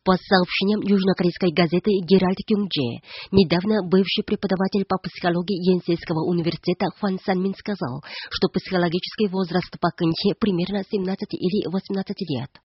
По сообщениям южнокорейской газеты «Геральт Кюнгже», недавно бывший преподаватель по психологии Йенсейского университета Хван Санмин сказал, что психологический возраст Пак Кын Хе примерно 17 или 18 лет.